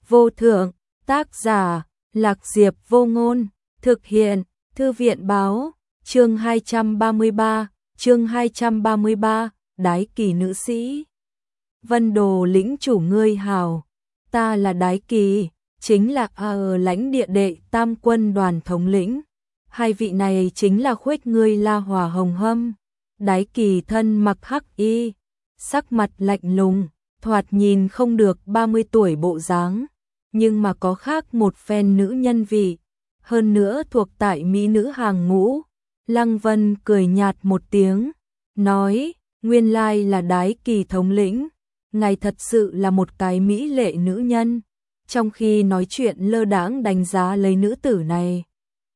vô thượng, tác giả, Lạc Diệp Vô Ngôn, thực hiện, Thư viện báo, chương 233, Đái Kỳ nữ sĩ. Vân Đồ lĩnh chủ ngươi hào, ta là Đái Kỳ, chính là ở lãnh địa đệ tam quân đoàn thống lĩnh. Hai vị này chính là khuếch ngươi La Hòa Hồng Hâm. Đái Kỳ thân mặc hắc y, sắc mặt lạnh lùng, thoạt nhìn không được 30 tuổi bộ dáng, nhưng mà có khác một phen nữ nhân vị, hơn nữa thuộc tại mỹ nữ hàng ngũ. Lăng Vân cười nhạt một tiếng, nói, nguyên lai là Đái Kỳ thống lĩnh, ngài thật sự là một cái mỹ lệ nữ nhân. Trong khi nói chuyện lơ đãng đánh giá lấy nữ tử này,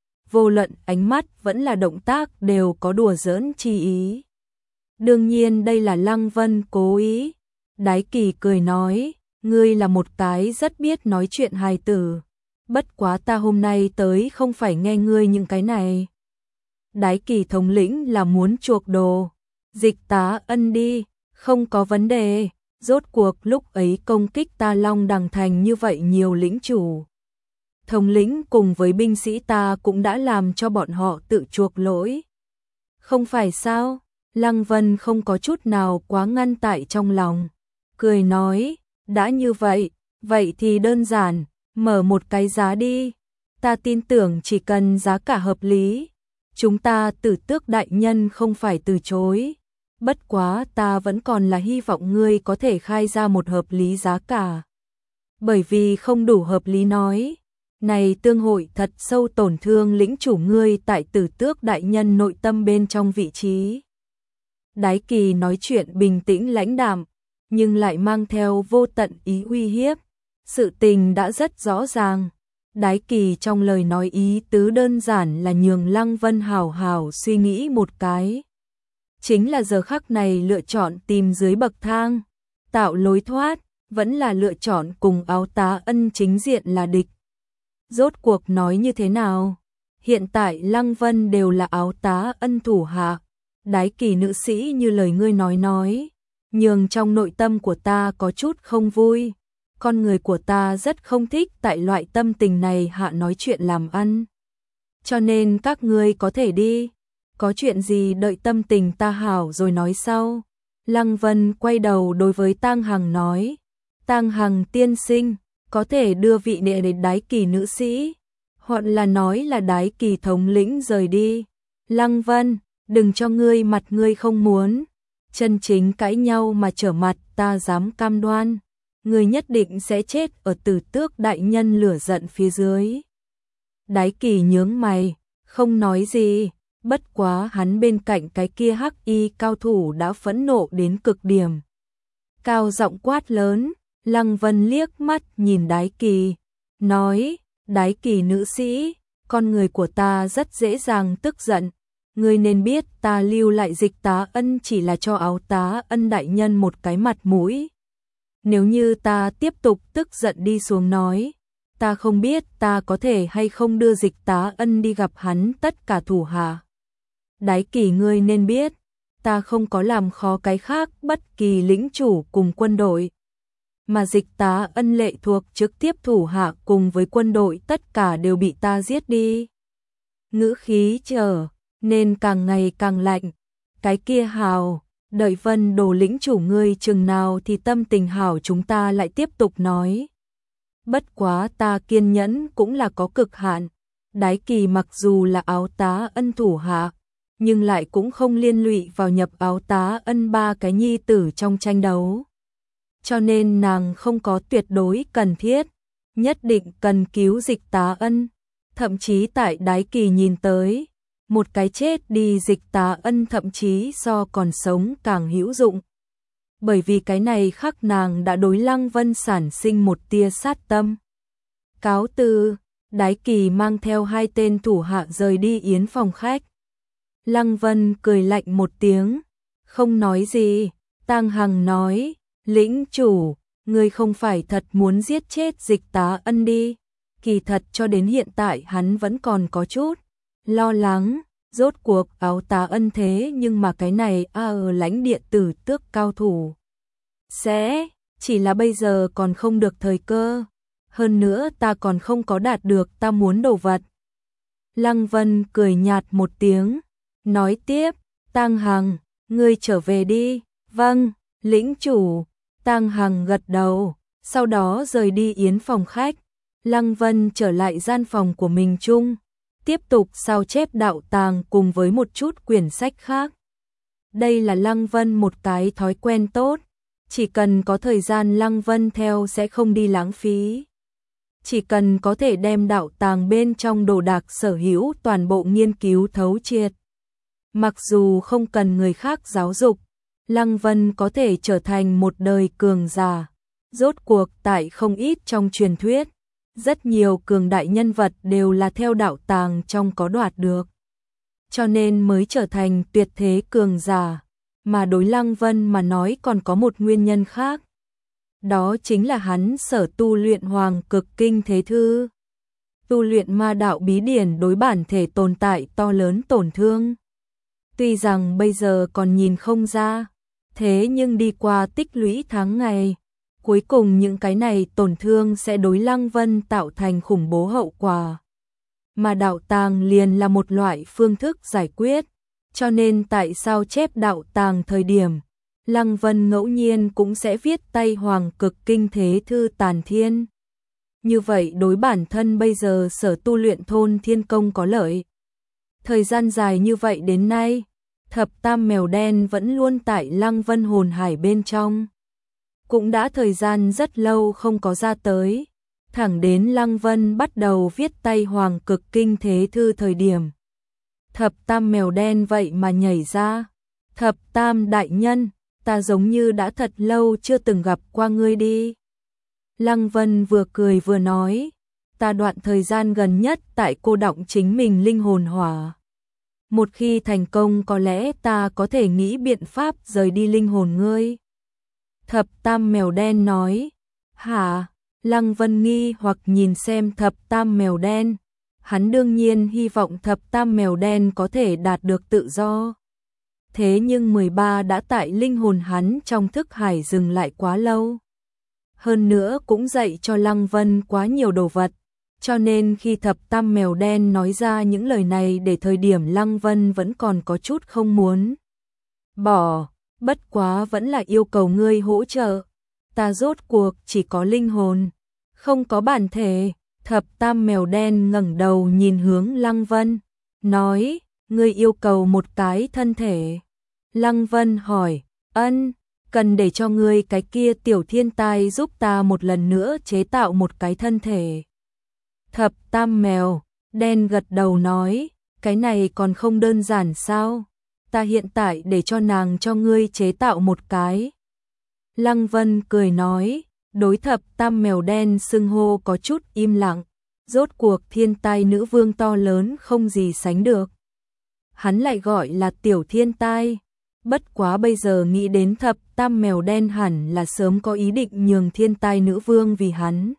vô luận ánh mắt vẫn là động tác đều có đùa giỡn chi ý. Đương nhiên đây là Lăng Vân cố ý. Đái Kỳ cười nói, ngươi là một cái rất biết nói chuyện hài tử, bất quá ta hôm nay tới không phải nghe ngươi những cái này. Đái Kỳ thống lĩnh là muốn chuộc đồ, Dịch Tá Ân đi, không có vấn đề, rốt cuộc lúc ấy công kích ta Long Đằng Thành như vậy nhiều lĩnh chủ. Thống lĩnh cùng với binh sĩ ta cũng đã làm cho bọn họ tự chuộc lỗi. Không phải sao? Lăng Vân không có chút nào quá ngăn tại trong lòng, cười nói, đã như vậy, vậy thì đơn giản, mở một cái giá đi, ta tin tưởng chỉ cần giá cả hợp lý, chúng ta Tử Tước đại nhân không phải từ chối, bất quá ta vẫn còn là hy vọng ngươi có thể khai ra một hợp lý giá cả. Bởi vì không đủ hợp lý nói, này tương hội thật sâu tổn thương lĩnh chủ ngươi tại Tử Tước đại nhân nội tâm bên trong vị trí. Đái Kỳ nói chuyện bình tĩnh lãnh đạm, nhưng lại mang theo vô tận ý uy hiếp. Sự tình đã rất rõ ràng. Đái Kỳ trong lời nói ý tứ đơn giản là nhường Lăng Vân hảo hảo suy nghĩ một cái. Chính là giờ khắc này lựa chọn tìm dưới bậc thang, tạo lối thoát, vẫn là lựa chọn cùng Áo Tá Ân chính diện là địch. Rốt cuộc nói như thế nào? Hiện tại Lăng Vân đều là Áo Tá Ân thủ hạ. Đái Kỳ nữ sĩ như lời ngươi nói, nhường trong nội tâm của ta có chút không vui. Con người của ta rất không thích tại loại tâm tình này hạ nói chuyện làm ăn. Cho nên các ngươi có thể đi, có chuyện gì đợi tâm tình ta hảo rồi nói sau. Lăng Vân quay đầu đối với Tang Hằng nói, Tang Hằng tiên sinh, có thể đưa vị đệ đến Đái Kỳ nữ sĩ, hoặc là nói là Đái Kỳ thống lĩnh rời đi. Lăng Vân, đừng cho ngươi mặt ngươi không muốn, chân chính cãi nhau mà trở mặt ta dám cam đoan, ngươi nhất định sẽ chết ở Tử Tước đại nhân lửa giận phía dưới. Đái Kỳ nhướng mày, không nói gì, bất quá hắn bên cạnh cái kia hắc y cao thủ đã phẫn nộ đến cực điểm. Cao giọng quát lớn, Lăng Vân liếc mắt nhìn Đái Kỳ, nói, Đái Kỳ nữ sĩ, con người của ta rất dễ dàng tức giận. Ngươi nên biết ta lưu lại Dịch Tá Ân chỉ là cho Áo Tá Ân đại nhân một cái mặt mũi. Nếu như ta tiếp tục tức giận đi xuống nói, ta không biết ta có thể hay không đưa Dịch Tá Ân đi gặp hắn tất cả thủ hạ. Đái Kỳ ngươi nên biết, ta không có làm khó cái khác bất kỳ lĩnh chủ cùng quân đội. Mà Dịch Tá Ân lệ thuộc trực tiếp thủ hạ cùng với quân đội tất cả đều bị ta giết đi. Ngữ khí trở nên càng ngày càng lạnh. Cái kia hào, đợi Vân Đồ lĩnh chủ ngươi chừng nào thì tâm tình hảo chúng ta lại tiếp tục nói. Bất quá ta kiên nhẫn cũng là có cực hạn. Đái Kỳ mặc dù là Áo Tá Ân thủ hạ, nhưng lại cũng không liên lụy vào nhập Áo Tá Ân ba cái nhi tử trong tranh đấu. Cho nên nàng không có tuyệt đối cần thiết, nhất định cần cứu Dịch Tá Ân. Thậm chí tại Đái Kỳ nhìn tới, một cái chết đi Dịch Tá Ân thậm chí so còn sống càng hữu dụng. Bởi vì cái này khắc nàng đã đối Lăng Vân sản sinh một tia sát tâm. Cáo từ, Đái Kỳ mang theo hai tên thủ hạ rời đi yến phòng khách. Lăng Vân cười lạnh một tiếng, không nói gì. Tang Hằng nói, lĩnh chủ, ngươi không phải thật muốn giết chết Dịch Tá Ân đi. Kỳ thật cho đến hiện tại hắn vẫn còn có chút lo lắng, rốt cuộc Áo Tá Ân thế nhưng mà cái này ở lãnh địa Tử Tước cao thủ. Sẽ, chỉ là bây giờ còn không được thời cơ. hơn nữa ta còn không có đạt được ta muốn đồ vật. Lăng Vân cười nhạt một tiếng, nói tiếp, Tang Hằng, ngươi trở về đi. Vâng, lĩnh chủ. Tang Hằng gật đầu, sau đó rời đi yến phòng khách. Lăng Vân trở lại gian phòng của mình chung, tiếp tục sao chép đạo tàng cùng với một chút quyển sách khác. Đây là Lăng Vân một cái thói quen tốt, chỉ cần có thời gian Lăng Vân theo sẽ không đi lãng phí. Chỉ cần có thể đem đạo tàng bên trong đồ đạc sở hữu toàn bộ nghiên cứu thấu triệt. Mặc dù không cần người khác giáo dục, Lăng Vân có thể trở thành một đời cường giả. Rốt cuộc tại không ít trong truyền thuyết, rất nhiều cường đại nhân vật đều là theo đạo tàng trong có đoạt được. Cho nên mới trở thành tuyệt thế cường giả. Mà đối Lăng Vân mà nói còn có một nguyên nhân khác. Đó chính là hắn sở tu luyện Hoàng Cực Kinh Thế Thư. Tu luyện ma đạo bí điển đối bản thể tồn tại to lớn tổn thương. Tuy rằng bây giờ còn nhìn không ra, thế nhưng đi qua tích lũy tháng ngày, cuối cùng những cái này tổn thương sẽ đối Lăng Vân tạo thành khủng bố hậu quả. Mà đạo tàng liền là một loại phương thức giải quyết, cho nên tại sao chép đạo tàng thời điểm, Lăng Vân ngẫu nhiên cũng sẽ viết tay Hoàng Cực Kinh Thế Thư Tàn Thiên. Như vậy đối bản thân bây giờ sở tu luyện Thôn Thiên Công có lợi. Thời gian dài như vậy đến nay, thập tam mèo đen vẫn luôn tại Lăng Vân hồn hải bên trong. Cũng đã thời gian rất lâu không có ra tới, thẳng đến Lăng Vân bắt đầu viết tay Hoàng Cực Kinh Thế Thư thời điểm. Thập tam mèo đen vậy mà nhảy ra. Thập tam đại nhân, ta giống như đã thật lâu chưa từng gặp qua ngươi đi. Lăng Vân vừa cười vừa nói, ta đoạn thời gian gần nhất tại cô đọng chính mình linh hồn hỏa. Một khi thành công có lẽ ta có thể nghĩ biện pháp rời đi linh hồn ngươi. Thập tam mèo đen nói, hả? Lăng Vân nghi hoặc nhìn xem thập tam mèo đen. Hắn đương nhiên hy vọng thập tam mèo đen có thể đạt được tự do. Thế nhưng 13 đã tại linh hồn hắn trong thức hải dừng lại quá lâu. Hơn nữa cũng dạy cho Lăng Vân quá nhiều đồ vật. Cho nên khi thập tam mèo đen nói ra những lời này để thời điểm Lăng Vân vẫn còn có chút không muốn bỏ, bất quá vẫn là yêu cầu ngươi hỗ trợ. Ta rốt cuộc chỉ có linh hồn, không có bản thể. Thập tam mèo đen ngẩng đầu nhìn hướng Lăng Vân, nói, ngươi yêu cầu một cái thân thể. Lăng Vân hỏi, ân, cần để cho ngươi cái kia tiểu thiên tai giúp ta một lần nữa chế tạo một cái thân thể. Thập tam mèo đen gật đầu nói, cái này còn không đơn giản sao? Ta hiện tại để cho nàng cho ngươi chế tạo một cái. Lăng Vân cười nói, đối thập tam mèo đen xưng hô có chút im lặng, rốt cuộc thiên tai nữ vương to lớn không gì sánh được. Hắn lại gọi là tiểu thiên tai, bất quá bây giờ nghĩ đến thập tam mèo đen hẳn là sớm có ý định nhường thiên tai nữ vương vì hắn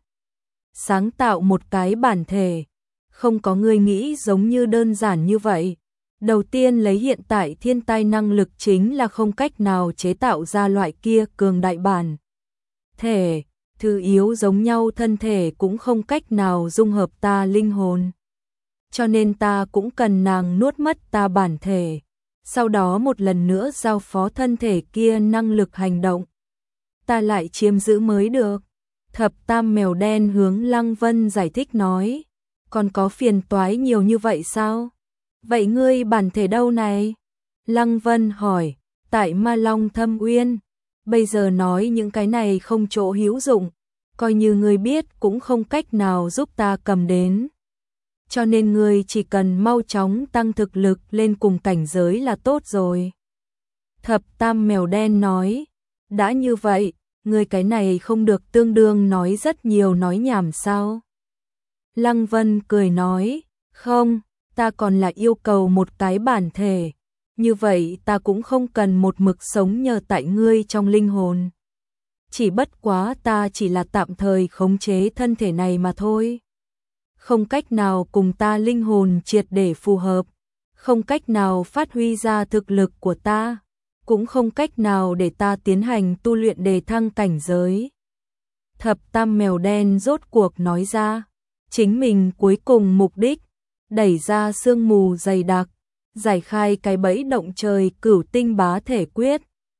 sáng tạo một cái bản thể, không có người nghĩ giống như đơn giản như vậy. Đầu tiên lấy hiện tại thiên tai năng lực chính là không cách nào chế tạo ra loại kia cường đại bản thể, thứ yếu giống nhau thân thể cũng không cách nào dung hợp ta linh hồn. Cho nên ta cũng cần nàng nuốt mất ta bản thể, sau đó một lần nữa giao phó thân thể kia năng lực hành động. Ta lại chiếm giữ mới được. Thập tam mèo đen hướng Lăng Vân giải thích nói, còn có phiền toái nhiều như vậy sao? Vậy ngươi bản thể đâu này? Lăng Vân hỏi, tại Ma Long Thâm Uyên. Bây giờ nói những cái này không chỗ hữu dụng, coi như ngươi biết cũng không cách nào giúp ta cầm đến. Cho nên ngươi chỉ cần mau chóng tăng thực lực lên cùng cảnh giới là tốt rồi. Thập tam mèo đen nói, đã như vậy, ngươi cái này không được tương đương nói rất nhiều nói nhảm sao? Lăng Vân cười nói, không, ta còn là yêu cầu một cái bản thể, như vậy ta cũng không cần một mực sống nhờ tại ngươi trong linh hồn. Chỉ bất quá ta chỉ là tạm thời khống chế thân thể này mà thôi. Không cách nào cùng ta linh hồn triệt để phù hợp, không cách nào phát huy ra thực lực của ta, cũng không cách nào để ta tiến hành tu luyện đề thăng cảnh giới. Thập tam mèo đen rốt cuộc nói ra, chính mình cuối cùng mục đích, đẩy ra sương mù dày đặc, giải khai cái bẫy động trời cửu tinh bá thể quyết,